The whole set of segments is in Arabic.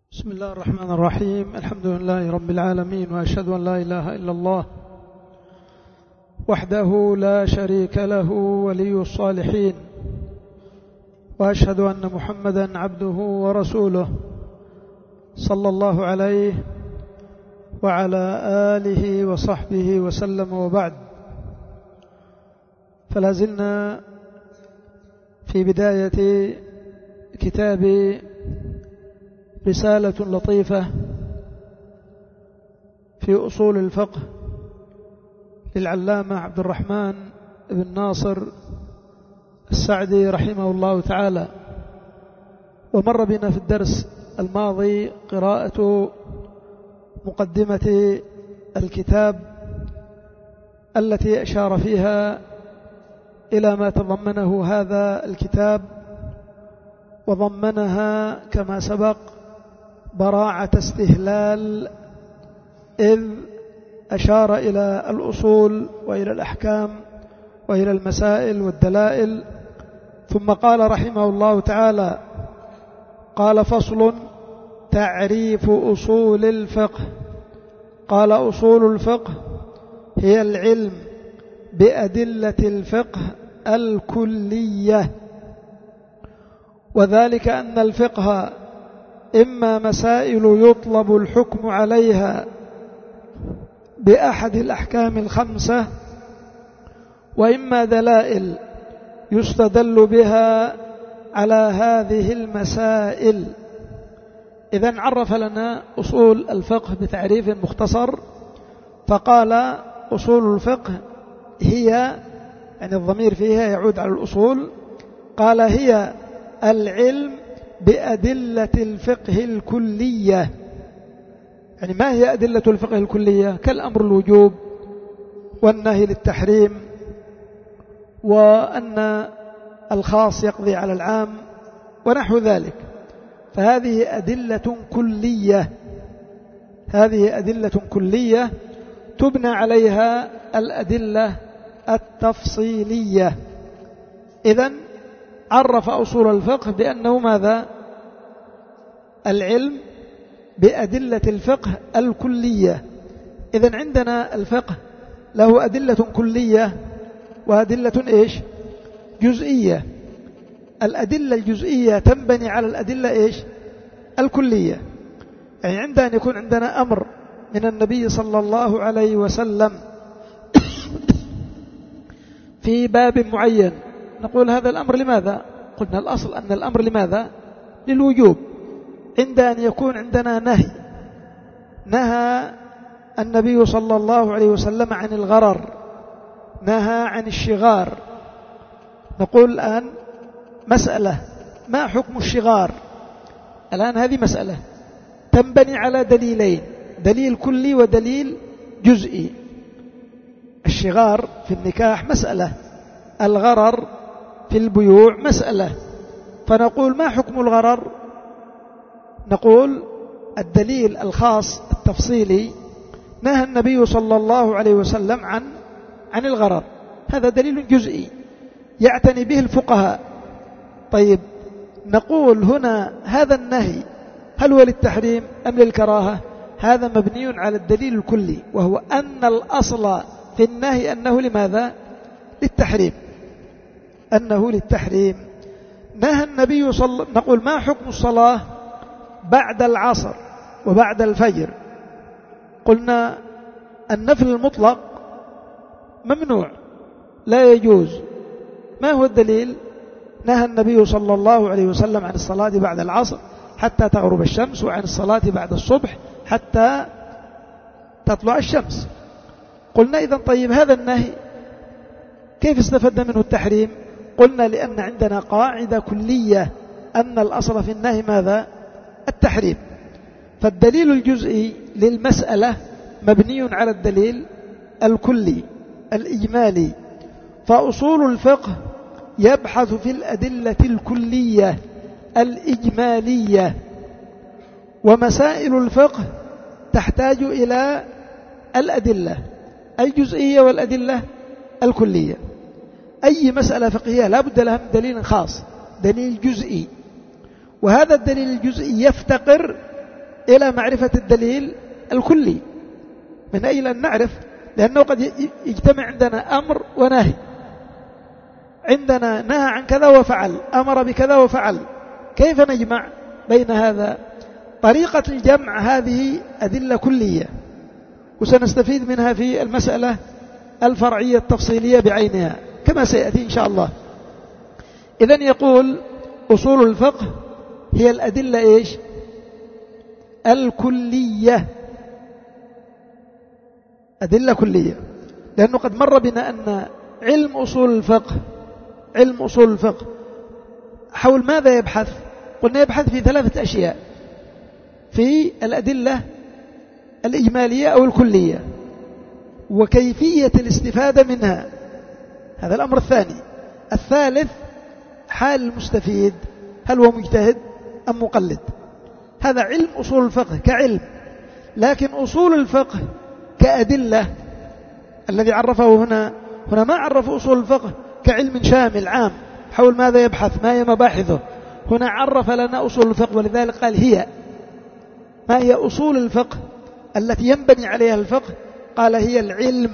بسم الله الرحمن الرحيم. الحمد لله رب العالمين، وأشهد أن لا إله إلا الله وحده لا شريك له ولي الصالحين، وأشهد أن محمدا عبده ورسوله صلى الله عليه وعلى آله وصحبه وسلم، وبعد. فلا زلنا في بداية كتاب رسالة لطيفة في أصول الفقه للعلامة عبد الرحمن بن ناصر السعدي رحمه الله تعالى. ومر بنا في الدرس الماضي قراءة مقدمة الكتاب التي أشار فيها إلى ما تضمنه هذا الكتاب، وضمنها كما سبق براعة استهلال، إذ أشار إلى الأصول وإلى الأحكام وإلى المسائل والدلائل، ثم قال رحمه الله تعالى: قال: فصل: تعريف أصول الفقه. قال: أصول الفقه هي العلم بأدلة الفقه الكلية، وذلك أن الفقه إما مسائل يطلب الحكم عليها بأحد الأحكام الخمسة، وإما دلائل يستدل بها على هذه المسائل. إذن عرف لنا أصول الفقه بتعريف مختصر، فقال: أصول الفقه هي، يعني الضمير فيها يعود على الأصول، قال: هي العلم بأدلة الفقه الكلية. يعني ما هي أدلة الفقه الكلية؟ كالأمر الوجوب والنهي للتحريم، وأن الخاص يقضي على العام ونحو ذلك. فهذه أدلة كلية، هذه أدلة كلية تبنى عليها الأدلة التفصيلية. إذن عرف أصول الفقه بأنه ماذا؟ العلم بأدلة الفقه الكلية. إذن عندنا الفقه له أدلة كلية وأدلة إيش؟ جزئية. الأدلة الجزئية تنبني على الأدلة إيش؟ الكلية. يعني عند أن يكون عندنا أمر من النبي صلى الله عليه وسلم في باب معين، نقول هذا الأمر لماذا؟ قلنا الأصل أن الأمر لماذا؟ للوجوب. عند أن يكون عندنا نهى النبي صلى الله عليه وسلم عن الغرر، نهى عن الشغار، نقول الآن مسألة: ما حكم الشغار؟ الآن هذه مسألة تنبني على دليلين، دليل كلي ودليل جزئي. الشغار في النكاح مسألة، الغرر في البيوع مسألة. فنقول: ما حكم الغرر؟ نقول: الدليل الخاص التفصيلي: نهى النبي صلى الله عليه وسلم عن الغرر. هذا دليل جزئي يعتني به الفقهاء. طيب، نقول هنا هذا النهي هل هو للتحريم أم للكراهة؟ هذا مبني على الدليل الكلي، وهو أن الأصل في النهي أنه لماذا؟ للتحريم، أنه للتحريم. نهى النبي نقول: ما حكم الصلاة بعد العصر وبعد الفجر؟ قلنا: النفل المطلق ممنوع، لا يجوز. ما هو الدليل؟ نهى النبي صلى الله عليه وسلم عن الصلاة بعد العصر حتى تغرب الشمس، وعن الصلاة بعد الصبح حتى تطلع الشمس. قلنا: إذن طيب، هذا النهي كيف استفدنا منه التحريم؟ قلنا: لأن عندنا قاعدة كلية أن الأصل في النهي ماذا؟ التحريم. فالدليل الجزئي للمسألة مبني على الدليل الكلي الإجمالي. فأصول الفقه يبحث في الأدلة الكلية الإجمالية، ومسائل الفقه تحتاج إلى الأدلة الجزئية والأدلة الكلية. أي مسألة فقهية لا بد لها من دليل خاص، دليل جزئي، وهذا الدليل الجزئي يفتقر إلى معرفة الدليل الكلي، من أجل أن نعرف، لأنه قد يجتمع عندنا أمر ونهي، عندنا نهى عن كذا وفعل، أمر بكذا وفعل، كيف نجمع بين هذا؟ طريقة الجمع هذه أدلة كلية، وسنستفيد منها في المسألة الفرعية التفصيلية بعينها كما سيأتي إن شاء الله. إذن يقول أصول الفقه هي الأدلة إيش؟ الكلية، أدلة كلية، لأنه قد مر بنا أن علم أصول الفقه حول ماذا يبحث؟ قلنا يبحث في 3 أشياء: في الأدلة الإجمالية أو الكلية، وكيفية الاستفادة منها، هذا الأمر الثاني. الثالث حال المستفيد، هل هو مجتهد أم مقلد؟ هذا علم أصول الفقه كعلم. لكن أصول الفقه كأدلة الذي عرفه هنا ما عرف أصول الفقه كعلم شامل عام حول ماذا يبحث، ما هي مباحثه. هنا عرف لنا أصول الفقه، ولذلك قال ما هي أصول الفقه التي ينبني عليها الفقه؟ قال هي العلم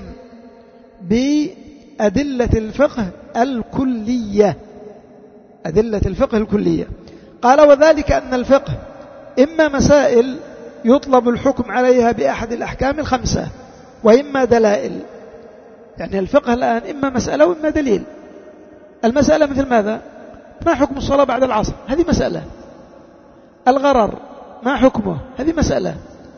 بأدلة الفقه الكلية، أدلة الفقه الكلية. قال وذلك أن الفقه إما مسائل يطلب الحكم عليها بأحد الأحكام 5، وإما دلائل. يعني الفقه الآن إما مسألة وإما دليل. المسألة مثل ماذا؟ ما حكم الصلاة بعد العصر؟ هذه مسألة. الغرر ما حكمه؟ هذه مسألة.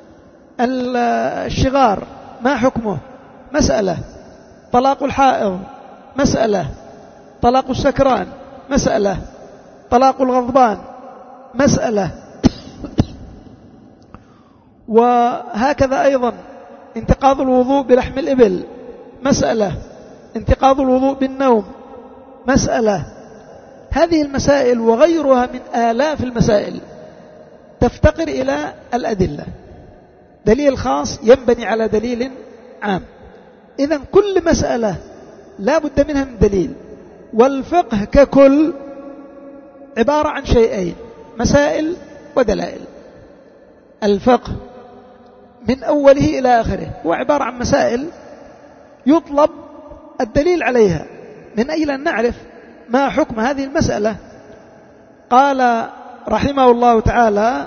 الشغار ما حكمه؟ مسألة. طلاق الحائض مسألة. طلاق السكران مسألة. طلاق الغضبان مسألة. وهكذا أيضا انتقاض الوضوء بلحم الإبل مسألة. انتقاض الوضوء بالنوم مسألة. هذه المسائل وغيرها من آلاف المسائل تفتقر إلى الأدلة، دليل خاص ينبني على دليل عام. إذن كل مسألة لا بد منها من دليل. والفقه ككل عبارة عن شيئين: مسائل ودلائل. الفقه من أوله إلى آخره هو عبارة عن مسائل يطلب الدليل عليها من أجل أن نعرف ما حكم هذه المسألة. قال رحمه الله تعالى: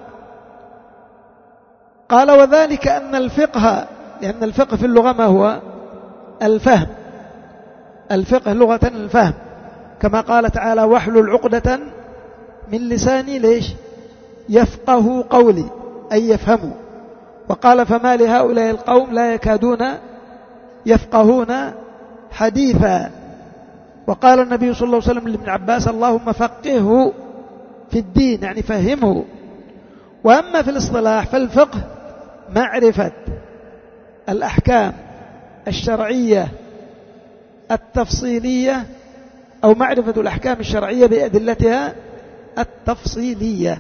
قال وذلك أن الفقه، لأن الفقه في اللغة ما هو؟ الفهم. الفقه لغة الفهم، كما قال تعالى: واحلل عقدة من لساني ليش؟ يفقه قولي، أي يفهموا. وقال: فما لهؤلاء القوم لا يكادون يفقهون حديثا. وقال النبي صلى الله عليه وسلم لابن عباس: اللهم فقهه في الدين، يعني فهمه. وأما في الاصطلاح فالفقه معرفة الأحكام الشرعية التفصيلية، أو معرفة الأحكام الشرعية بأدلتها التفصيلية.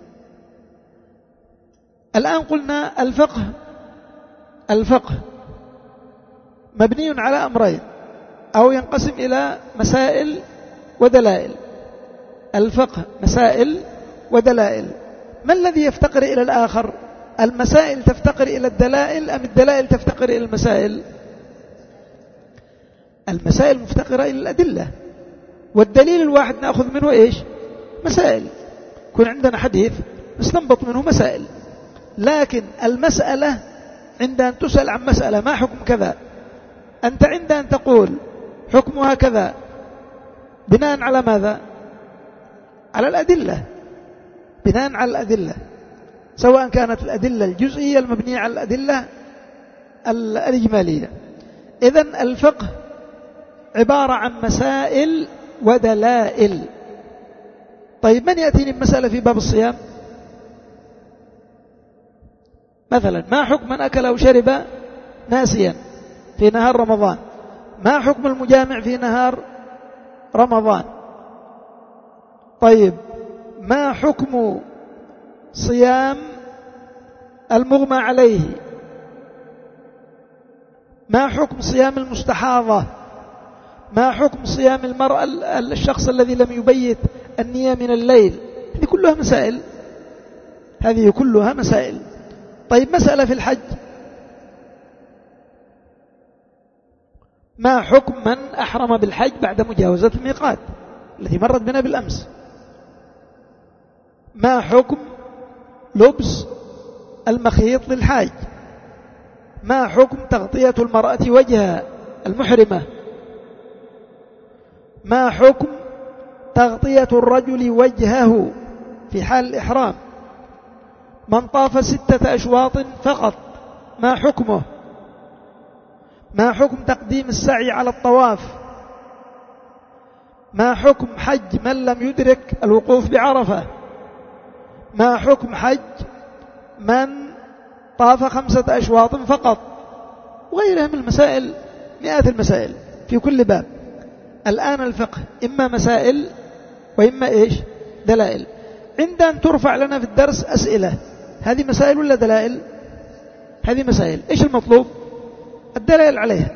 الآن قلنا الفقه مبني على أمرين، أو ينقسم إلى مسائل ودلائل. الفقه مسائل ودلائل. ما الذي يفتقر إلى الآخر؟ المسائل تفتقر إلى الدلائل أم الدلائل تفتقر إلى المسائل؟ المسائل مفتقرة إلى الأدلة، والدليل الواحد نأخذ منه إيش؟ مسائل. يكون عندنا حديث نستنبط منه مسائل. لكن المسألة عند أن تسأل عن مسألة ما حكم كذا، أنت عند أن تقول حكمها كذا بناء على ماذا؟ على الأدلة، بناء على الأدلة، سواء كانت الأدلة الجزئية المبنية على الأدلة الإجمالية. إذن الفقه عبارة عن مسائل ودلائل. طيب من يأتيني بمسألة في باب الصيام؟ مثلا ما حكم من أكل أو شرب ناسيا في نهار رمضان؟ ما حكم المجامع في نهار رمضان؟ طيب ما حكم صيام المغمى عليه؟ ما حكم صيام المستحاضة؟ ما حكم صيام المرأة الشخص الذي لم يبيت النية من الليل؟ هذه كلها مسائل. هذه كلها مسائل. طيب مسألة في الحج، ما حكم من أحرم بالحج بعد مجاوزة الميقات التي مرت بنا بالأمس؟ ما حكم لبس المخيط للحاج؟ ما حكم تغطية المرأة وجهها المحرمة؟ ما حكم تغطية الرجل وجهه في حال الإحرام؟ من طاف 6 أشواط فقط ما حكمه؟ ما حكم تقديم السعي على الطواف؟ ما حكم حج من لم يدرك الوقوف بعرفة؟ ما حكم حج من طاف 5 أشواط فقط؟ وغيرها من المسائل، مئات المسائل في كل باب. الآن الفقه إما مسائل وإما إيش؟ دلائل. عند أن ترفع لنا في الدرس أسئلة، هذه مسائل ولا دلائل؟ هذه مسائل. إيش المطلوب؟ الدلائل عليها.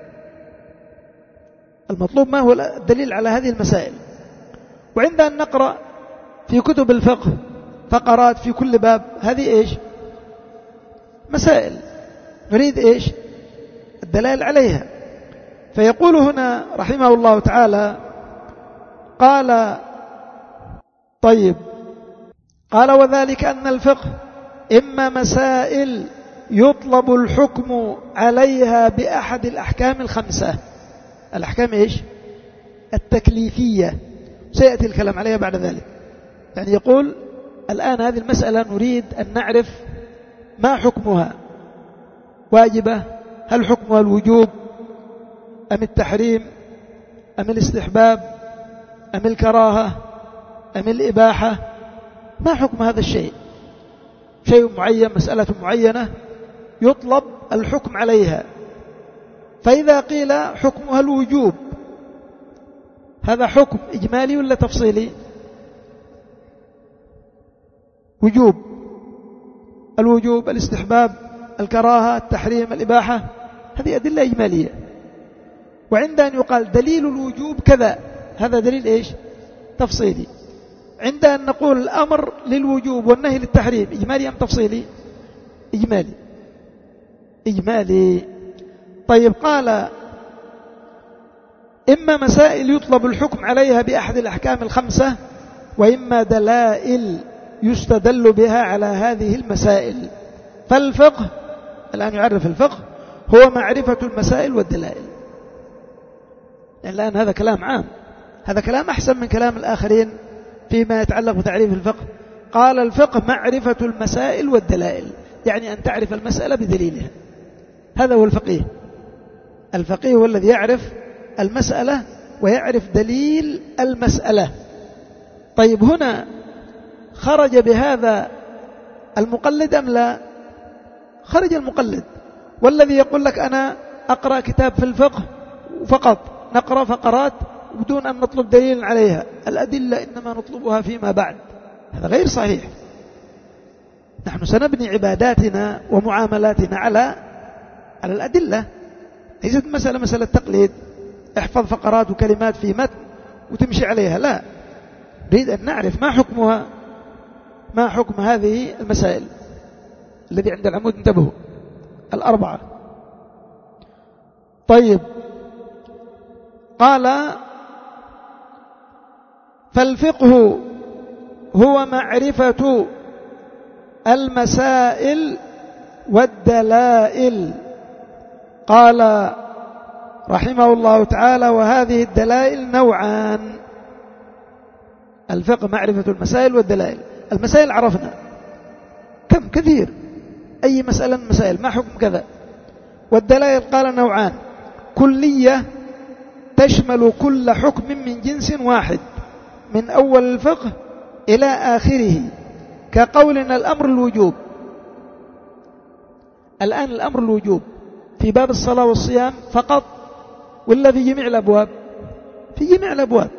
المطلوب ما هو الدليل على هذه المسائل. وعند أن نقرأ في كتب الفقه فقرات في كل باب، هذه إيش؟ مسائل، نريد إيش؟ الدلائل عليها. فيقول هنا رحمه الله تعالى قال طيب، قال وذلك أن الفقه إما مسائل يطلب الحكم عليها بأحد الأحكام الخمسة. الأحكام إيش؟ التكليفية، سيأتي الكلام عليها بعد ذلك. يعني يقول الآن هذه المسألة نريد أن نعرف ما حكمها، واجبة؟ هل حكمها الوجوب أم التحريم أم الاستحباب أم الكراهة أم الإباحة؟ ما حكم هذا الشيء؟ شيء معين، مسألة معينة يطلب الحكم عليها. فإذا قيل حكمها الوجوب، هذا حكم إجمالي ولا تفصيلي؟ وجوب، الوجوب، الاستحباب، الكراهة، التحريم، الإباحة، هذه أدلة إجمالية. وعند أن يقال دليل الوجوب كذا، هذا دليل إيش؟ تفصيلي. عند أن نقول الأمر للوجوب والنهي للتحريم، إجمالي أم تفصيلي؟ إجمالي، إجمالي. طيب قال إما مسائل يطلب الحكم عليها بأحد الأحكام الخمسة، وإما دلائل يستدل بها على هذه المسائل. فالفقه، الآن يعرف الفقه هو معرفة المسائل والدلائل. يعني الآن هذا كلام عام، هذا كلام أحسن من كلام الآخرين فيما يتعلق بتعريف الفقه. قال الفقه معرفة المسائل والدلائل، يعني أن تعرف المسألة بدليلها. هذا هو الفقيه. الفقيه هو الذي يعرف المسألة ويعرف دليل المسألة. طيب هنا خرج بهذا المقلد أم لا؟ خرج المقلد. والذي يقول لك أنا أقرأ كتاب في الفقه فقط، نقرأ فقرات بدون أن نطلب دليل عليها، الأدلة إنما نطلبها فيما بعد، هذا غير صحيح. نحن سنبني عباداتنا ومعاملاتنا على الأدلة، ليست مسألة تقليد، احفظ فقرات وكلمات في متن وتمشي عليها، لا، نريد أن نعرف ما حكمها، ما حكم هذه المسائل الذي عند العمود، انتبهوا، الأربعة. طيب قال فالفقه هو معرفة المسائل والدلائل. قال رحمه الله تعالى وهذه الدلائل نوعان. الفقه معرفة المسائل والدلائل. المسائل عرفنا كم كثير، أي مسألة من المسائل ما حكم كذا. والدلائل قال نوعان: كلية تشمل كل حكم من جنس واحد من أول الفقه إلى آخره، كقولنا الأمر الوجوب. الآن الأمر الوجوب في باب الصلاة والصيام فقط ولا في جميع الأبواب؟ في جميع الأبواب.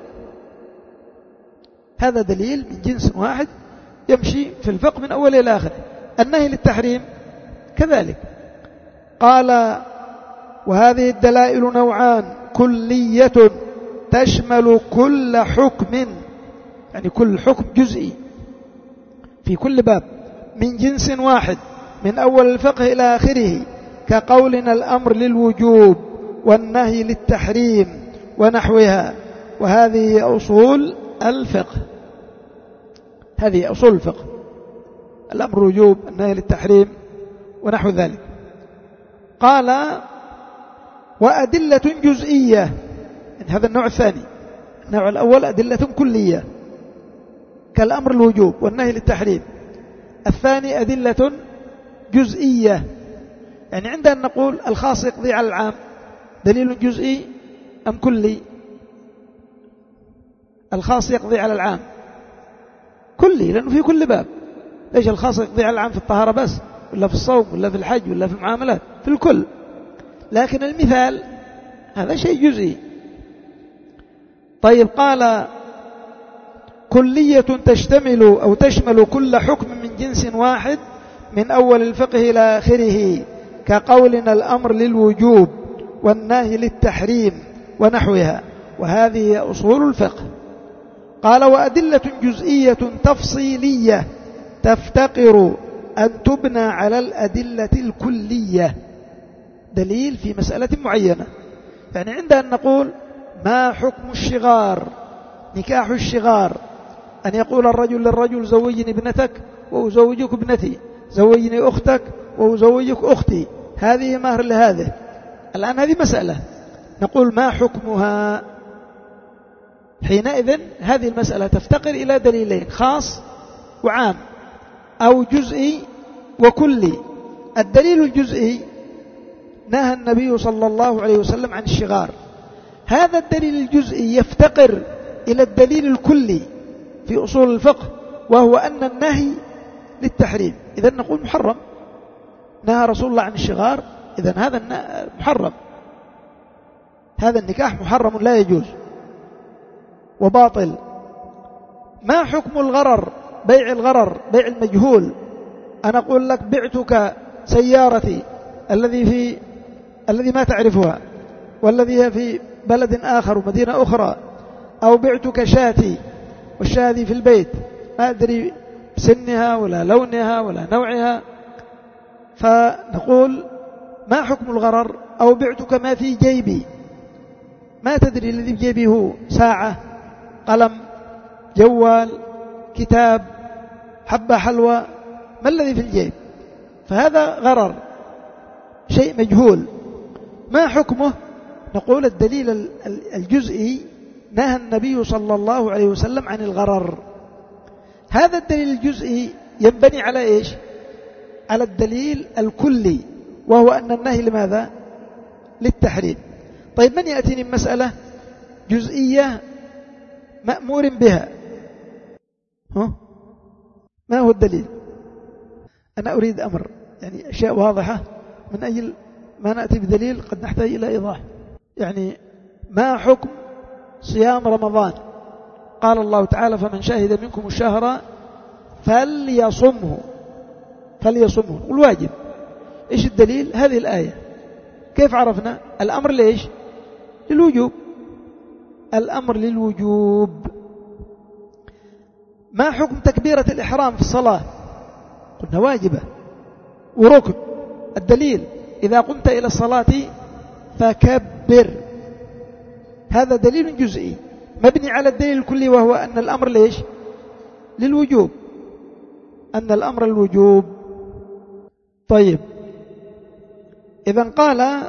هذا دليل من جنس واحد يمشي في الفقه من أول إلى آخره. النهي للتحريم كذلك. قال وهذه الدلائل نوعان: كلية تشمل كل حكم، يعني كل حكم جزئي في كل باب، من جنس واحد من أول الفقه إلى آخره، كقولنا الأمر للوجوب والنهي للتحريم ونحوها. وهذه أصول الفقه، هذه أصول الفقه، الأمر الوجوب، النهي للتحريم ونحو ذلك. قال وأدلة جزئية، يعني هذا النوع الثاني. النوع الأول أدلة كلية كالأمر الوجوب والنهي للتحريم. الثاني أدلة جزئية، يعني عندنا نقول الخاص يقضي على العام، دليل جزئي أم كلي؟ الخاص يقضي على العام كلي، لأنه في كل باب. ليش الخاص يقضي على العام في الطهارة بس، ولا في الصوم، ولا في الحج، ولا في المعاملات؟ في الكل. لكن المثال هذا شيء جزئي. طيب قال كلية تشتمل أو تشمل كل حكم من جنس واحد من أول الفقه إلى آخره، كقولنا الأمر للوجوب والنهي للتحريم ونحوها. وهذه أصول الفقه. قال وأدلة جزئية تفصيلية تفتقر أن تبنى على الأدلة الكلية. دليل في مسألة معينة، يعني عندنا نقول ما حكم الشغار، نكاح الشغار، أن يقول الرجل للرجل زوجني ابنتك وأزوجك ابنتي، زوجني أختك وأزوجك أختي، هذه مهر لهذه. الآن هذه مسألة نقول ما حكمها؟ حينئذ هذه المسألة تفتقر إلى دليلين، خاص وعام، أو جزئي وكلي. الدليل الجزئي نهى النبي صلى الله عليه وسلم عن الشغار، هذا الدليل الجزئي يفتقر إلى الدليل الكلي في أصول الفقه، وهو أن النهي للتحريم. إذن نقول محرم، نهى رسول الله عن الشغار، إذن هذا محرم، هذا النكاح محرم لا يجوز وباطل. ما حكم الغرر، بيع الغرر، بيع المجهول؟ أنا أقول لك بعتك سيارتي الذي ما تعرفها، والذي هي في بلد آخر ومدينة أخرى، أو بعتك شاتي والشاة في البيت ما أدري سنها ولا لونها ولا نوعها، فنقول ما حكم الغرر؟ أو بعتك ما في جيبي، ما تدري الذي في جيبي هو ساعة، قلم، جوال، كتاب، حبة حلوى، ما الذي في الجيب؟ فهذا غرر، شيء مجهول، ما حكمه؟ نقول الدليل الجزئي نهى النبي صلى الله عليه وسلم عن الغرر. هذا الدليل الجزئي ينبني على إيش؟ على الدليل الكلي، وهو أن النهي لماذا؟ للتحريم. طيب من يأتيني مسألة جزئية مأمور بها، ما هو الدليل؟ أنا أريد أمر، يعني أشياء واضحة، من أجل ما نأتي بدليل قد نحتاج إلى إيضاح. يعني ما حكم صيام رمضان؟ قال الله تعالى فمن شهد منكم الشهر فليصمه، والواجب. إيش الدليل؟ هذه الآية. كيف عرفنا؟ الأمر ليش؟ للوجوب، الأمر للوجوب. ما حكم تكبيرة الإحرام في الصلاة؟ قلنا واجبة وركن. الدليل إذا قمت إلى الصلاة فكبر، هذا دليل جزئي مبني على الدليل الكلي، وهو أن الأمر ليش؟ للوجوب، أن الأمر الوجوب. طيب إذن قال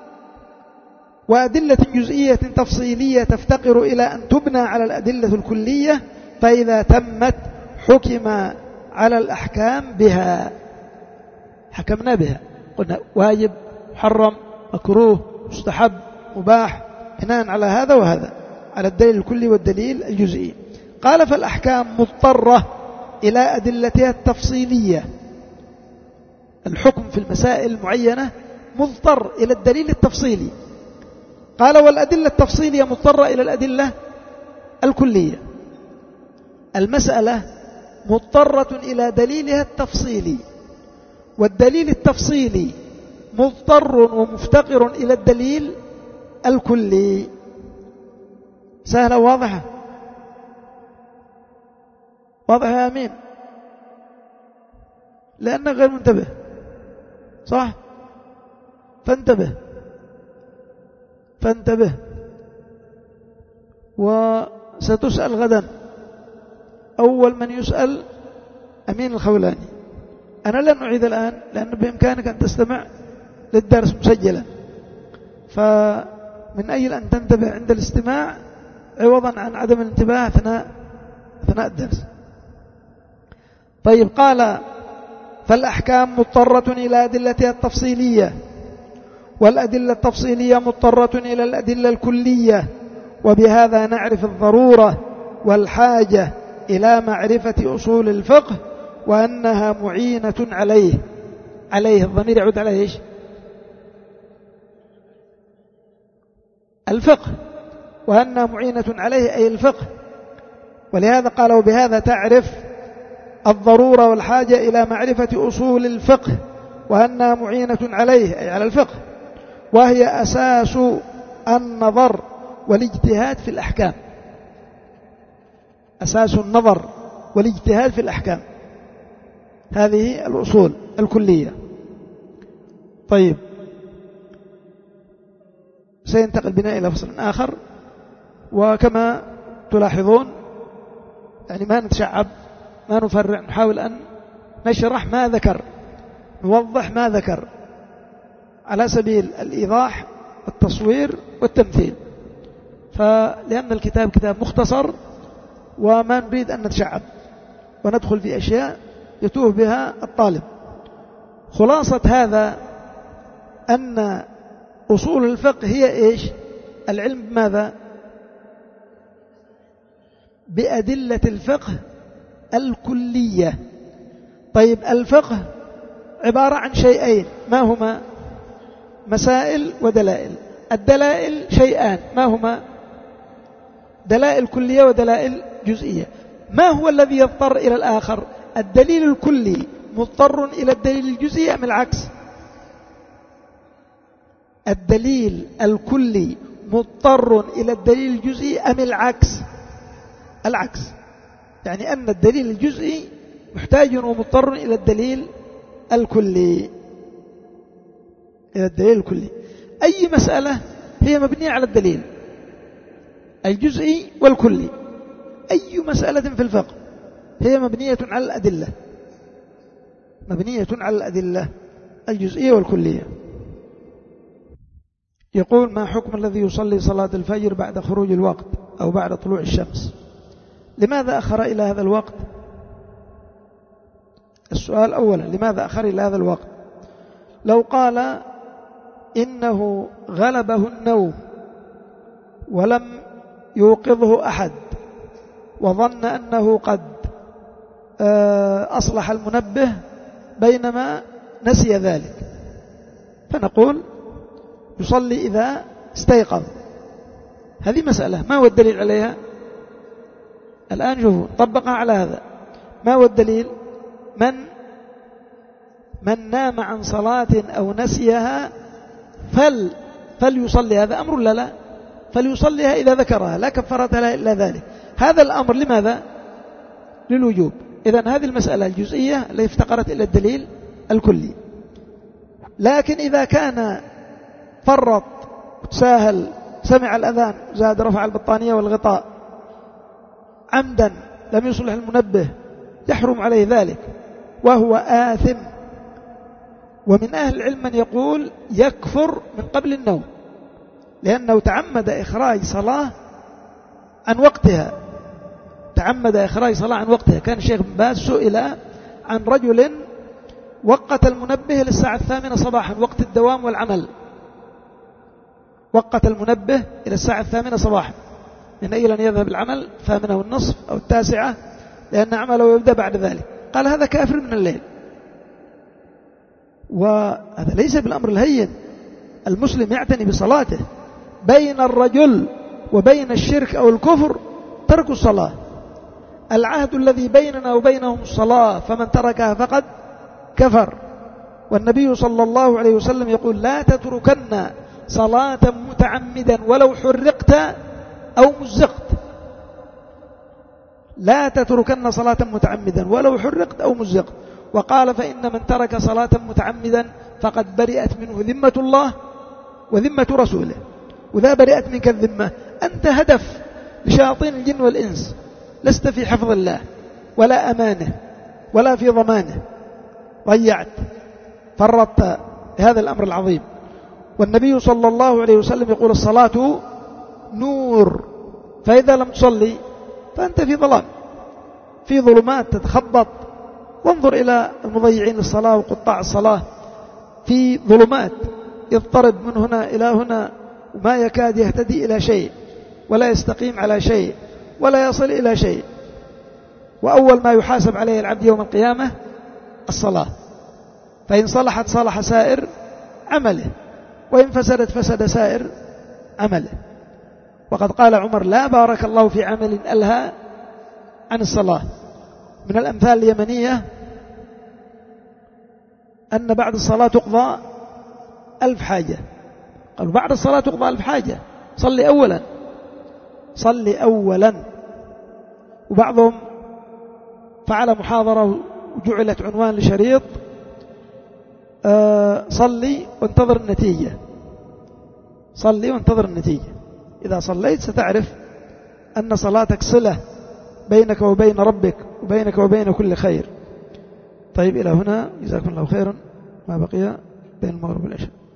وأدلة جزئية تفصيلية تفتقر إلى أن تبنى على الأدلة الكلية، فإذا تمت حكم على الأحكام بها، حكمنا بها، قلنا واجب، محرم، مكروه، مستحب، مباح، بناء على هذا وهذا، على الدليل الكلي والدليل الجزئي. قال فالأحكام مضطرة إلى أدلتها التفصيلية، الحكم في المسائل المعينة مضطر إلى الدليل التفصيلي. قال والأدلة التفصيلية مضطرة إلى الأدلة الكلية. المسألة مضطرة إلى دليلها التفصيلي، والدليل التفصيلي مضطر ومفتقر إلى الدليل الكلي. سهلة واضحة؟ واضحة يا أمين؟ لأنك غير منتبه، صح؟ فانتبه وستسأل غدا. أول من يسأل أمين الخولاني. أنا لن أعيد الآن لأن بإمكانك أن تستمع للدرس مسجلا، فمن أجل أن تنتبه عند الاستماع عوضا عن عدم الانتباه أثناء الدرس. طيب، قال: فالأحكام مضطرة إلى أدلتها التفصيلية، والأدلة التفصيلية مضطرة إلى الأدلة الكلية، وبهذا نعرف الضرورة والحاجة إلى معرفة أصول الفقه وأنها معينة عليه. الضمير يعود على إيش؟ الفقه. وأنها معينة عليه أي الفقه. ولهذا قال: وبهذا تعرف الضرورة والحاجة إلى معرفة أصول الفقه وأنها معينة عليه أي على الفقه، وهي أساس النظر والاجتهاد في الأحكام. أساس النظر والاجتهاد في الأحكام، هذه الأصول الكلية. طيب، سينتقل بنا إلى فصل آخر. وكما تلاحظون يعني ما نتشعب، ما نفرع، نحاول أن نشرح ما ذكر، نوضح ما ذكر على سبيل الإيضاح والتصوير والتمثيل. فلأن الكتاب كتاب مختصر وما نريد أن نتشعب وندخل في أشياء يتوه بها الطالب. خلاصة هذا أن أصول الفقه هي إيش؟ العلم بماذا؟ بأدلة الفقه الكلية. طيب، الفقه عبارة عن شيئين، ما هما؟ مسائل ودلائل. الدلائل شيئان، ما هما؟ دلائل كلية ودلائل جزئية. ما هو الذي يضطر إلى الآخر؟ الدليل الكلي مضطر إلى الدليل الجزئي أم العكس؟ الدليل الكلي مضطر إلى الدليل الجزئي أم العكس؟ العكس، يعني أن الدليل الجزئي محتاج ومضطر إلى الدليل الكلي. أي مسألة هي مبنية على الدليل الجزئي والكلي. أي مسألة في الفقه هي مبنية على الأدلة الجزئية والكلية. يقول: ما حكم الذي يصلي صلاة الفجر بعد خروج الوقت أو بعد طلوع الشمس؟ لماذا أخر إلى هذا الوقت؟ السؤال أولا: لماذا أخر إلى هذا الوقت؟ لو قال إنه غلبه النوم ولم يوقظه أحد وظن أنه قد أصلح المنبه بينما نسي ذلك، فنقول يصلي إذا استيقظ. هذه مسألة، ما هو الدليل عليها؟ الآن شوفوا، طبقها على هذا. ما هو الدليل؟ من نام عن صلاة أو نسيها فليصلي. هذا أمر لا فليصليها إذا ذكرها، لا كفارة لها إلا ذلك. هذا الأمر لماذا؟ للوجوب. إذن هذه المسألة الجزئية التي افتقرت إلى الدليل الكلي. لكن إذا كان فرط، ساهل، سمع الأذان، زاد، رفع البطانية والغطاء عمدا، لم يصلح المنبه، يحرم عليه ذلك وهو آثم. ومن أهل العلم من يقول يكفر من قبل النوم، لأنه تعمد إخراج صلاة عن وقتها. كان الشيخ بن باز سئل عن رجل وقت المنبه للساعة 8 صباحا، وقت الدوام والعمل، وقت المنبه إلى الساعة 8 صباحا من أجل أن يذهب العمل 8:30 أو 9، لأن عمله يبدأ بعد ذلك. قال هذا كافر من الليل. وهذا ليس بالأمر الهين. المسلم يعتني بصلاته. بين الرجل وبين الشرك أو الكفر ترك الصلاة. العهد الذي بيننا وبينهم الصلاة، فمن تركها فقد كفر. والنبي صلى الله عليه وسلم يقول: لا تتركن صلاة متعمدا ولو حرقت أو مزقت. لا تتركن صلاة متعمدا ولو حرقت أو مزقت. وقال فإن من ترك صلاة متعمدا فقد برئت منه ذمة الله وذمة رسوله. وذا برئت منك الذمة، أنت هدف لشياطين الجن والإنس، لست في حفظ الله ولا أمانه ولا في ضمانه، ضيعت فرطت هذا الأمر العظيم. والنبي صلى الله عليه وسلم يقول الصلاة نور، فإذا لم تصلي فأنت في ظلام، في ظلمات تتخبط. وانظر إلى المضيعين للصلاة وقطاع الصلاة، في ظلمات يضطرب من هنا إلى هنا، وما يكاد يهتدي إلى شيء ولا يستقيم على شيء ولا يصل إلى شيء. وأول ما يحاسب عليه العبد يوم القيامة الصلاة، فإن صلحت صلح سائر عمله، وإن فسدت فسد سائر عمله. وقد قال عمر لا بارك الله في عمل ألهى عن الصلاة. من الأمثال اليمنية أن بعد الصلاة تقضى 1000 حاجة. قالوا بعد الصلاة تقضى 1000 حاجة، صلي أولا، صلي أولا. وبعضهم فعل محاضرة وجعلت عنوان لشريط صلي وانتظر النتيجة، صلي وانتظر النتيجة. إذا صليت ستعرف أن صلاتك صلة بينك وبين ربك وبينك وبين كل خير. طيب إلى هنا، جزاكم الله خيرا. ما بقي بين المغرب والعشاء.